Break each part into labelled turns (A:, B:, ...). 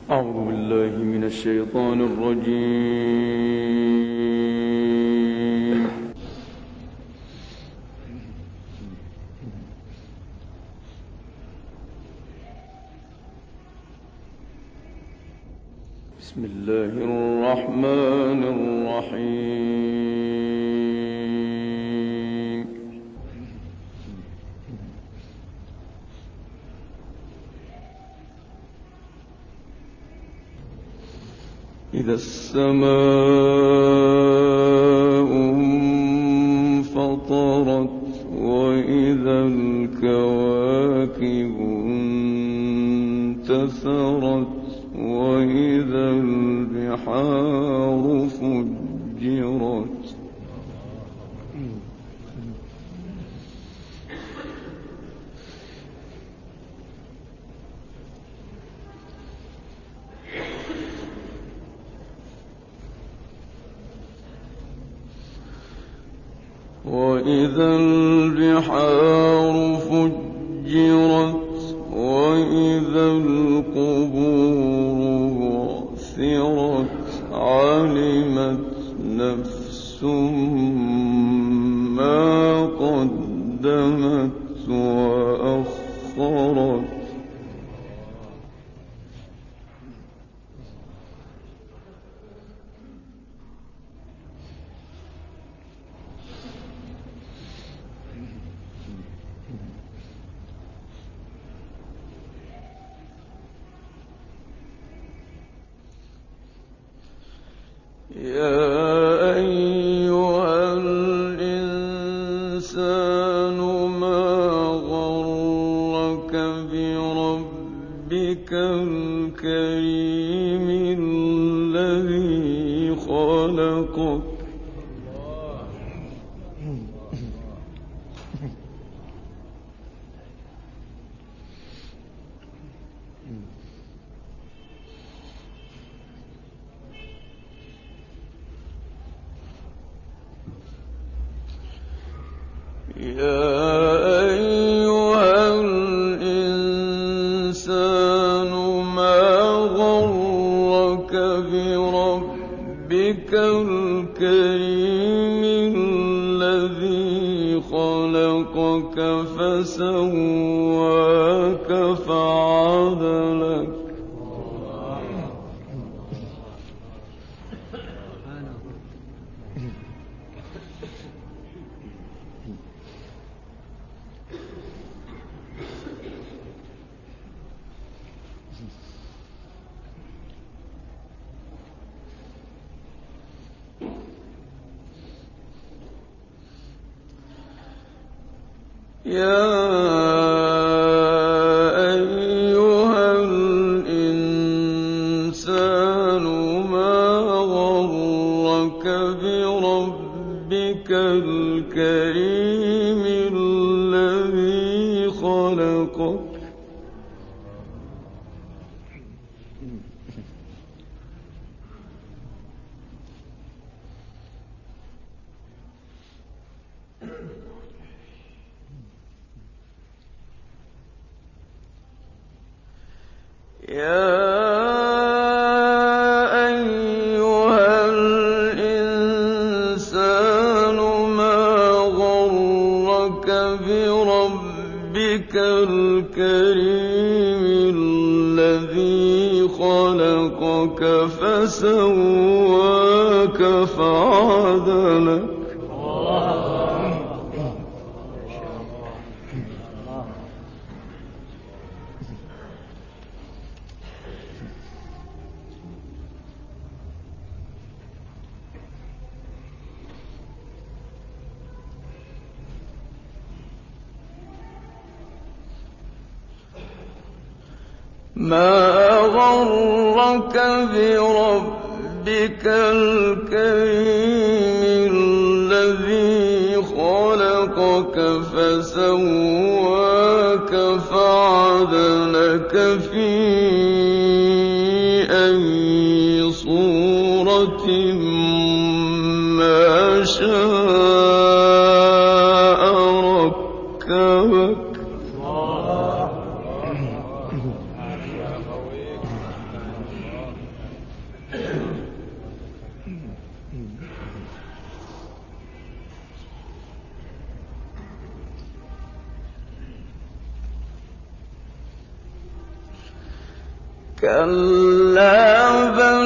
A: أعوذ بالله من الشيطان الرجيم. بسم الله الرحمن الرحيم. إذا السماء انفطرت وإذا الكواكب انتثرت وإذا البحار فجرت وإذا البحار فجرت وإذا القبور بعثرت علمت نفس ما قدمت وأخرت يا أيها الإنسان ما غرك بربك الكريم الذي خلقك يا أيها الإنسان ما غرك بربك الكريم الذي خلقك فسواك فعدلك يا أيها الإنسان ما غرك بربك الكريم الذي خلقك يا أيها الإنسان ما غرك بربك الكريم الذي خلقك فسواك فعدلك ما غرك بربك الكريم الذي خلقك فسواك فعدلك في أي صورة ما شاء ركبك كَلَّا بَلْ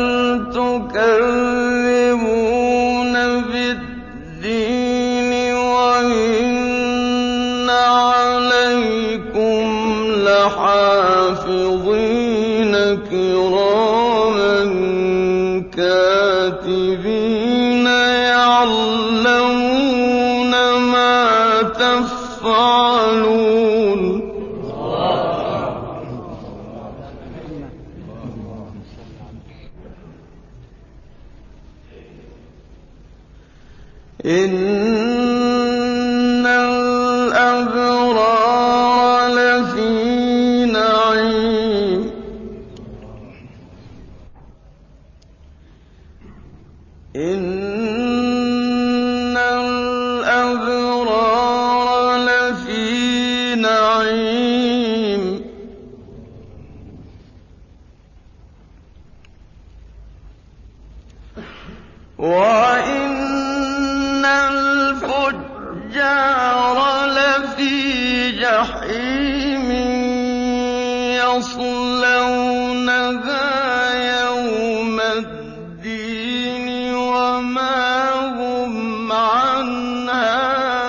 A: تُكَذِّبُونَ بِالدِّينِ وَإِنَّ عَلَيْكُمْ لَحَافِظِينَ كِرَامًا كَاتِبِينَ يَعْلَمُونَ مَا تَفْعَلُونَ إِنَّ الْأَبْرَارَ لَفِي نَعِيمٍ إِنَّ الْأَبْرَارَ لَفِي نَعِيمٍ وَإِنَّ الْفُجَّارَ لَفِي جَحِيمٍ يَصْلَوْنَهَا يَوْمَ الدِّينِ وَمَا هُمْ عَنْهَا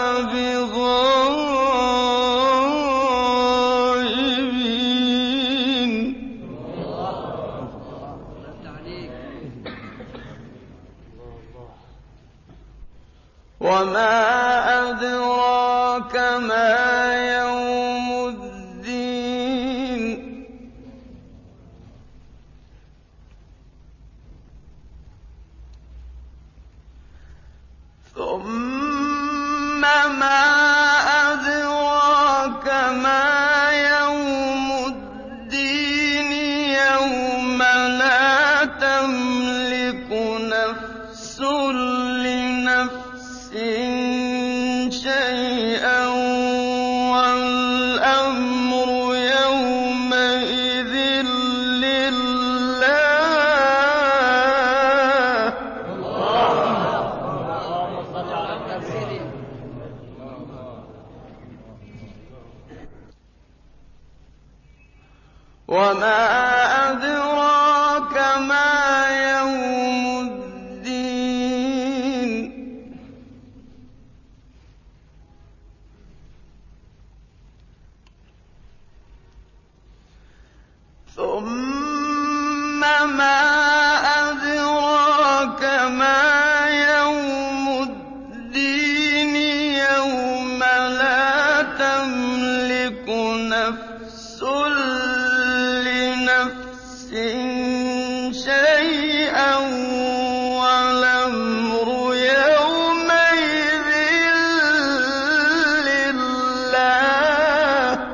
A: بِغَائِبِينَ وَمَا أَدْرَاكَ مَا يَوْمُ الدِّينِ ثُمَّ مَا أَدْرَاكَ مَا يَوْمُ الدِّينِ يَوْمَ لَا تَمْلِكُ نَفْسٌ لِّنَفْسٍ شَيْئًا وَالْأَمْرُ يَوْمَئِذٍ لِّلَّهِ وَمَا أَدْرَاكَ مَا يَوْمُ الدِّينِ ثُمَّ مَا أَدْرَاكَ مَا يَوْمُ الدِّينِ يَوْمَ لَا تَمْلِكُ نَفْسٌ لِّنَفْسٍ شَيْئًا وَالْأَمْرُ يَوْمَئِذٍ لِّلَّهِ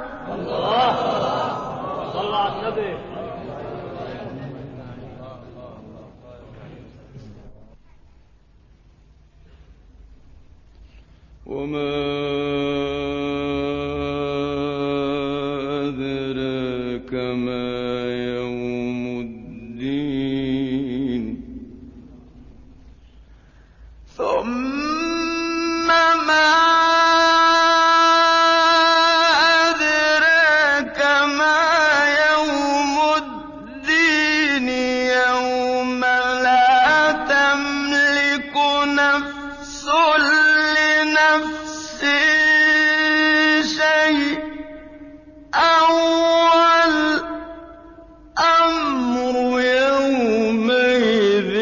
B: صلى على النبي.
A: وَمَا أَدْرَاكَ مَا يَوْمُ الدِّينِ ثُمَّ مَا أَدْرَاكَ مَا يَوْمُ الدِّينِ يَوْمَ لَا تَمْلِكُ نَفْسٌ لِّنَفْسٍ شَيْئًا وَالْأَمْرُ يَوْمَئِذٍ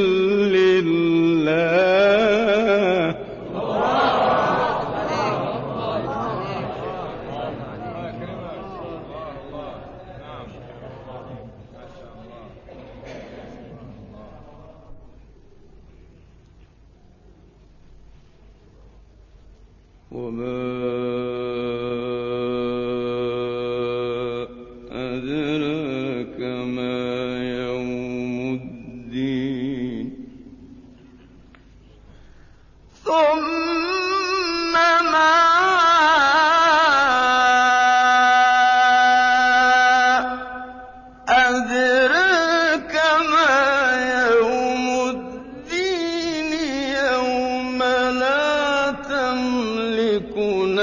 A: لِّلَّهِ وَمَا أَدْرَاكَ مَا يَوْمُ الدِّينِ ثُمَّ مَا أَدْرَاكَ مَا يَوْمُ الدِّينِ يَوْمَ لَا تَمْلِكُ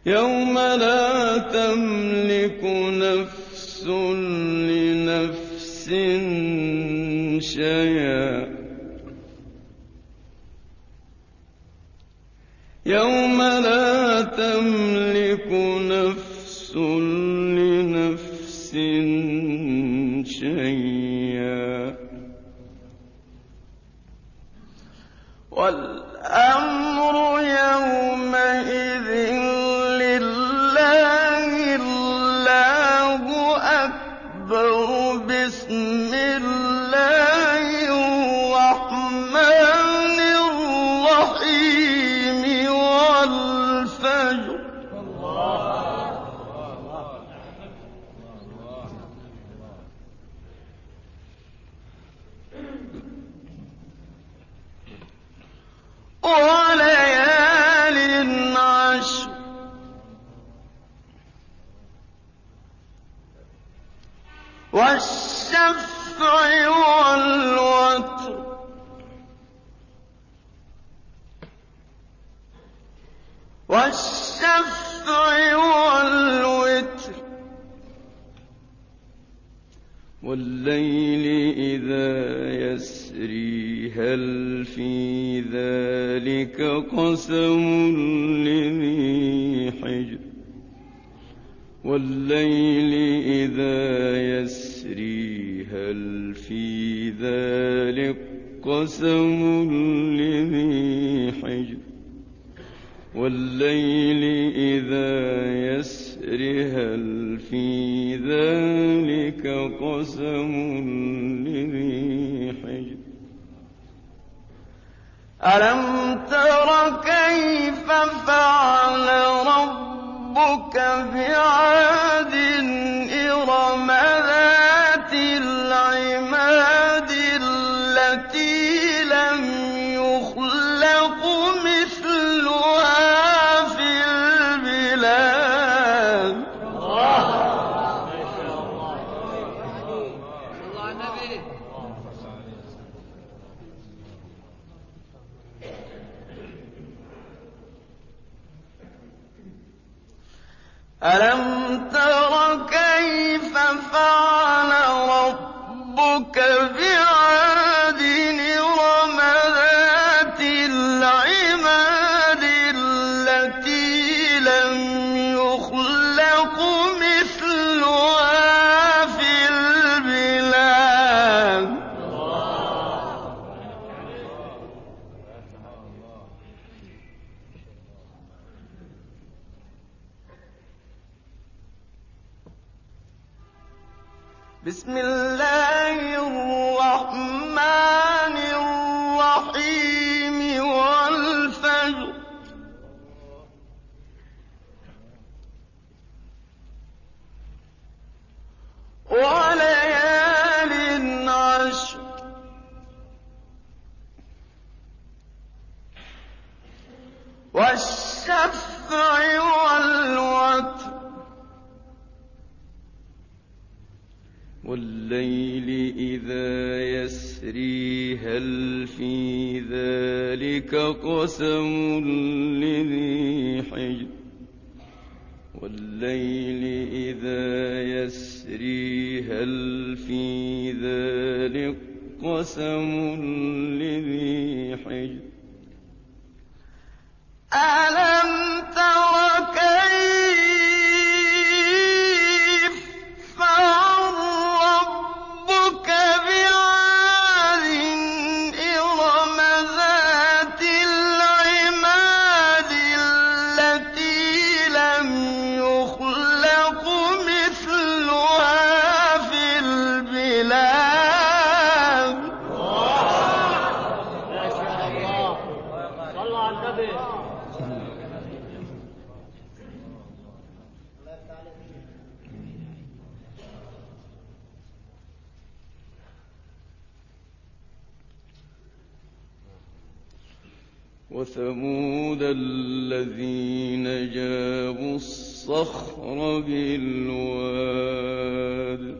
A: يوم لا تملك نفس لنفس شيئا يوم لا تملك نفس لنفس شيئا والأمر يومئذ لله الله أكبر بسم الله الرحمن الرحيم والفجر وليال عشر والشفع والوتر والليل إذا يسري هل في ذلك قسم لذي حجر والليل إذا يسري هل في ذلك قسم لذي حجر والليل إذا يسري هل في ذلك قسم لذي حجر ألم تر كيف فعل ربك بعاد إرم ذات العماد التي لم يخلق مثلها في البلاد ألم تر كيف فعل ربك بعاد إرم ذات العماد التي لم يخلق مثلها في البلاد بسم الله الرحمن الرحيم والفجر وليال عشر والشفع والوتر والليل إذا يسري هل في ذلك قسم لذي حجر والليل إذا يسري هل في ذلك قسم لذي حجر ألم تر كيف فعل ربك بعاد إرم ذات العماد التي لم يخلق مثلها في البلاد
B: ما شاء الله صلوا على النبي
A: وثمود الذين جابوا الصخر بالواد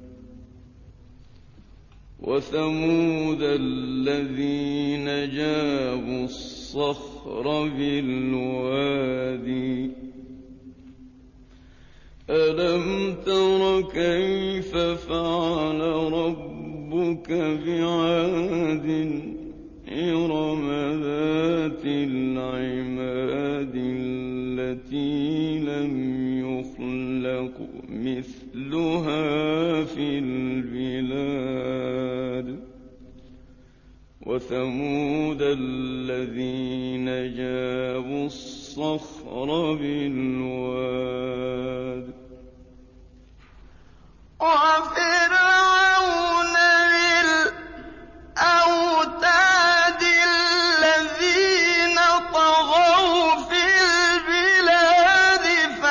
A: وثمود الذين جابوا الصخر بالوادي ألم تر كيف فعل ربك بعاد إرم ذات العماد التي لم يخلق مثلها في البلاد وثمود الذين جابوا الصخر بالواد وفرعون ذي الأوتاد الذين طغوا في البلاد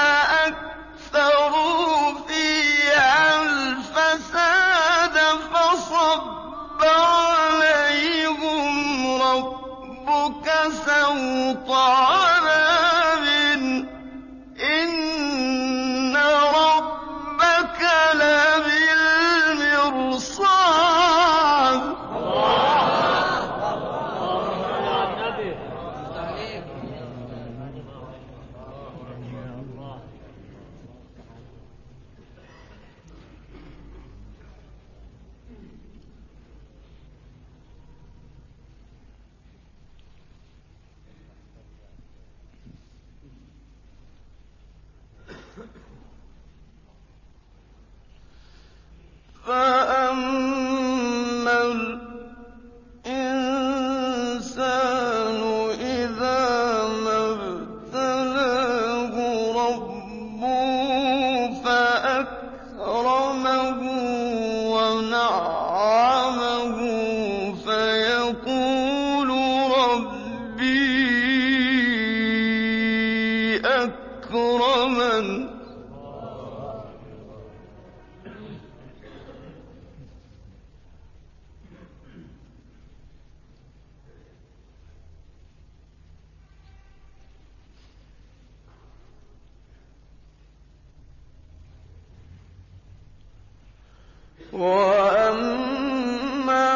A: فأكثروا فيها الفساد فصب عليهم ربك سوط عذاب إن ربك لبالمرصاد فأما الإنسان إذا ما ابتلاه ربه فأكرمه ونعمه فيقول ربي أكرمن وأما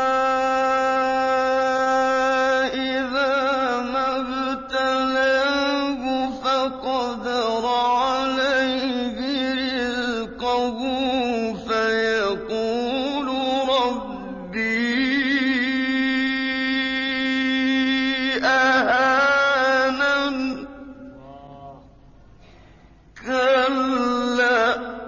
A: إذا ما ابتلاه فقدر عليه رزقه فيقول ربي أهانن كلا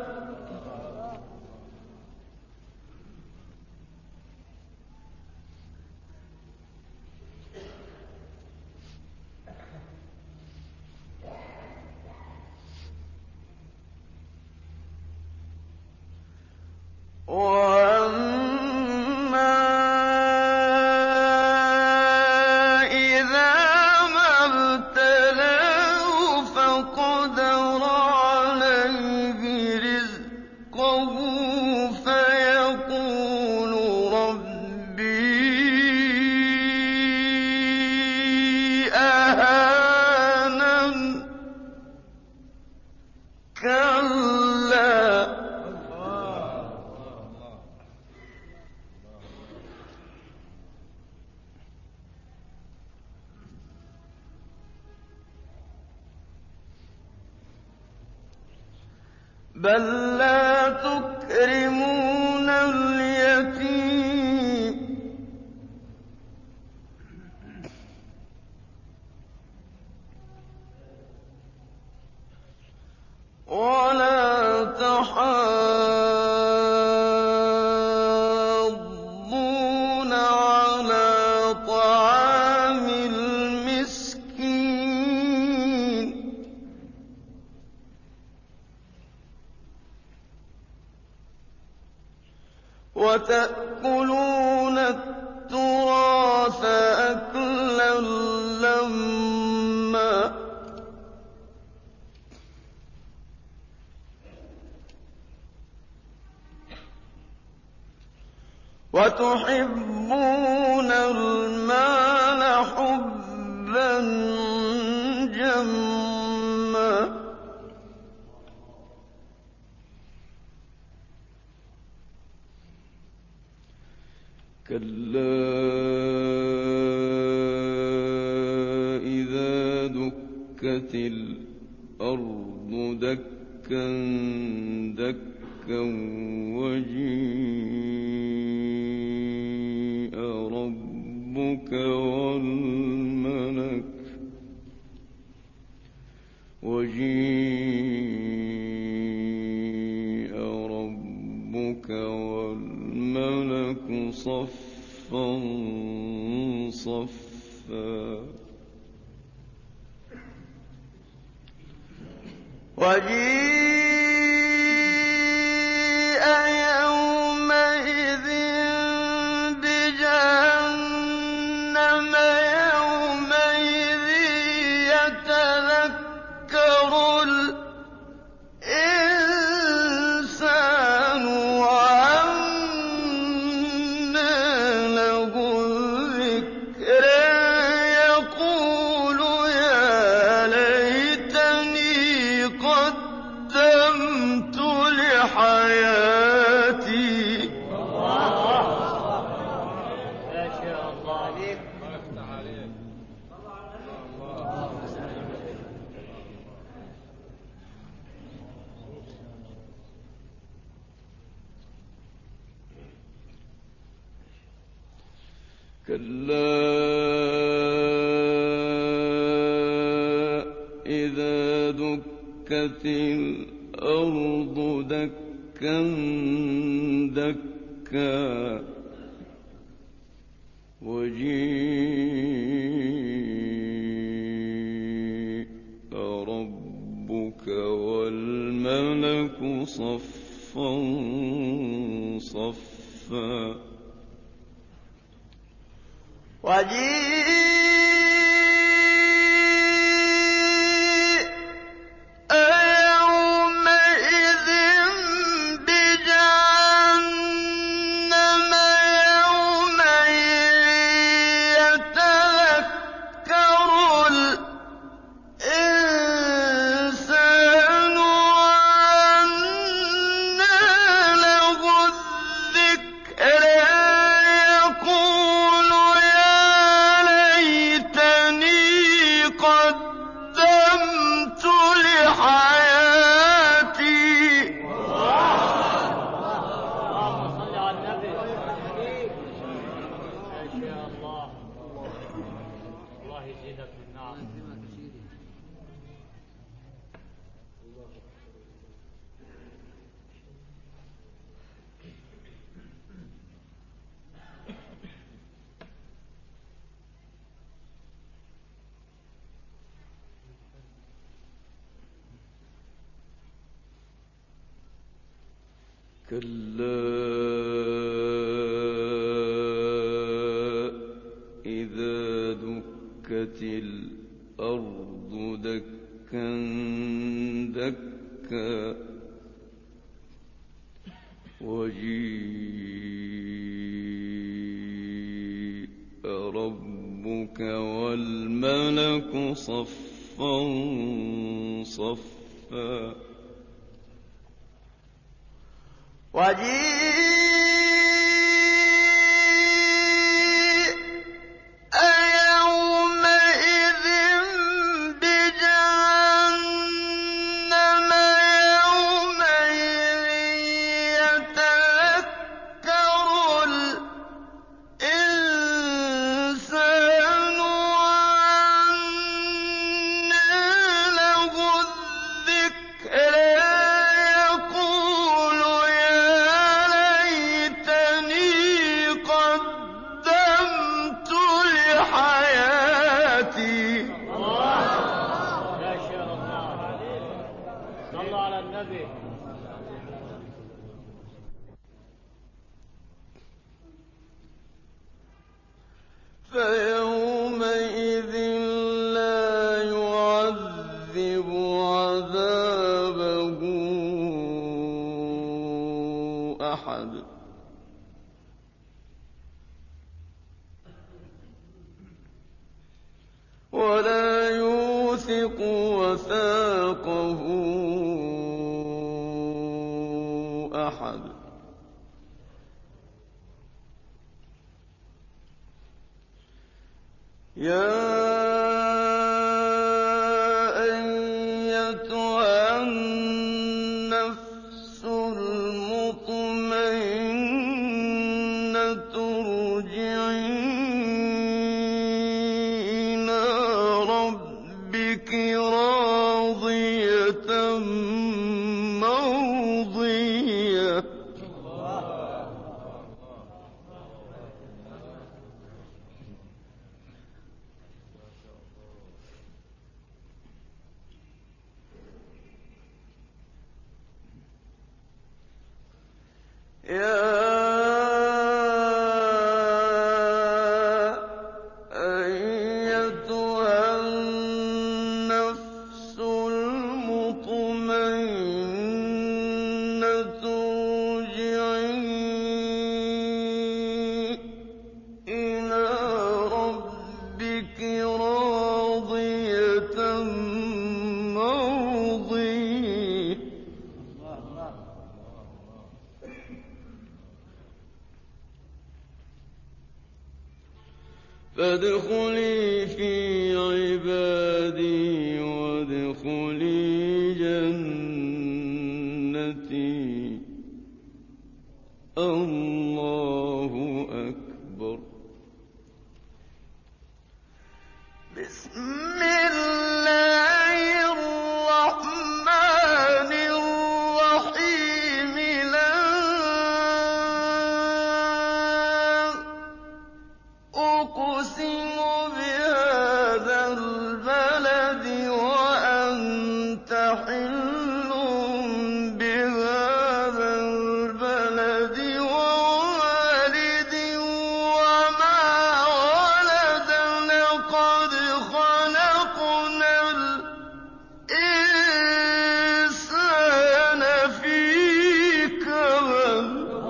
A: وأما إذا ما ابتلاه فقدر عليه رزقه فيقول ربي أهانن كلا بل لا تكرمون اليتيم ولا تحاضون على طعام المسكين وتأكلون التراث أكلا لما وتحبون المال حبا جما كلا إذا دكت الأرض دكا دكا دكا وجيء ربك والملك صفا صفا وجيء يومئذ بجهنم يومئذ يتذكر الإنسان وأنى له الذكرى يقول يا ليتني قدمت لحياتي.
B: ما شاء الله عليك.
A: كلا إذا دكت الأرض دكا دكا وجيء ربك والملك صفا صفا وجيء يومئذ بجهنم يومئذ يتذكر الإنسان وأنى له الذكرى يقول قدمت لحياتي.
B: اللهم صل على النبي. ما شاء الله. الله يزيدك من نعم.
A: كلا إذا دكت الأرض دكا دكا وجيء ربك والملك صفا صفا وجيء يومئذ بجهنم يومئذ يتذكر الإنسان وأنى له الذكرى يقول قدمت لحياتي.
B: ما شاء الله. صلوا على النبي.
A: فيومئذ لا يعذب عذابه أحد ولا يوثق وثاقه أحد. يا أيتها أيتها النفس المطمئنة ارجعي إلى ربك راضية مرضية فادخلي في عبادي وادخلي جنتي. الله أكبر. بسم الله الرحمن الرحيم. لا أقسم بهذا البلد وأنت حل بهذا البلد ووالد وما ولد لقد خلقنا الإنسان في كبد.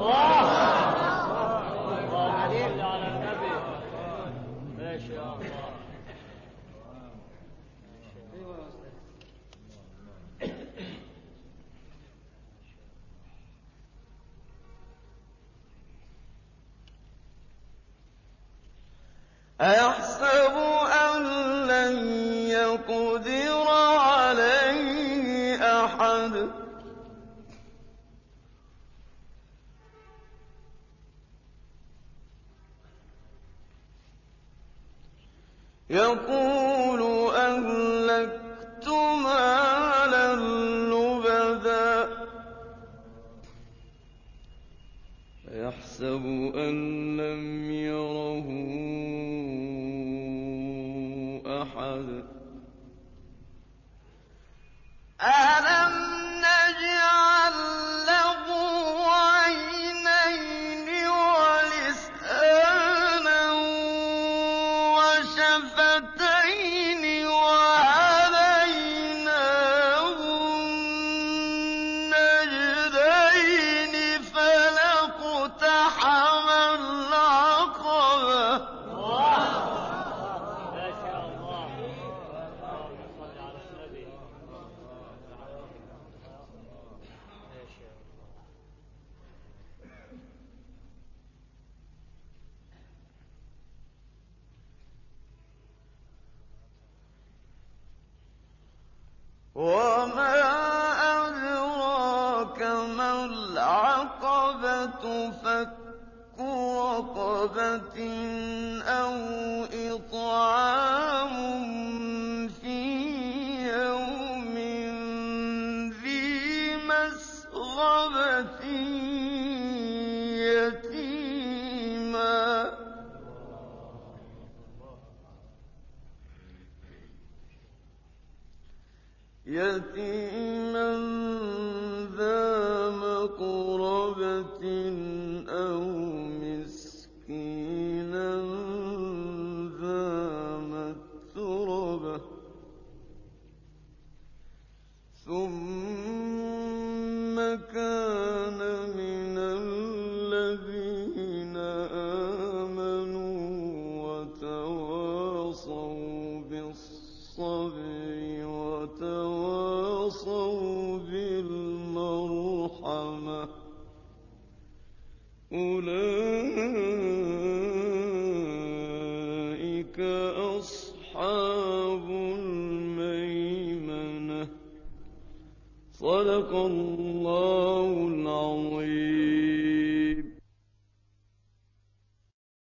B: على النبي ما شاء الله.
A: أيحسب أن لن يقدر عليه أحد. يقول أهلكت مالا لبدا. يحسب أن لم يره أحد. ألم نجعل له عينين ولسانا وشفتين وهديناه النجدين فلاقتحم العقبة.
B: ما شاء الله. اللهم صل على النبي. ما شاء الله.
A: وما أدراك ما العقبة. فك رقبة أو إطعام في يوم ذي مسغبة يتيما ذا مقربة أو مسكينا ذا متربة ثم كان من الذين آمنوا وتواصوا بالصبر وتواصوا بالمرحمة أولئك أصحاب الميمنة. صدق الله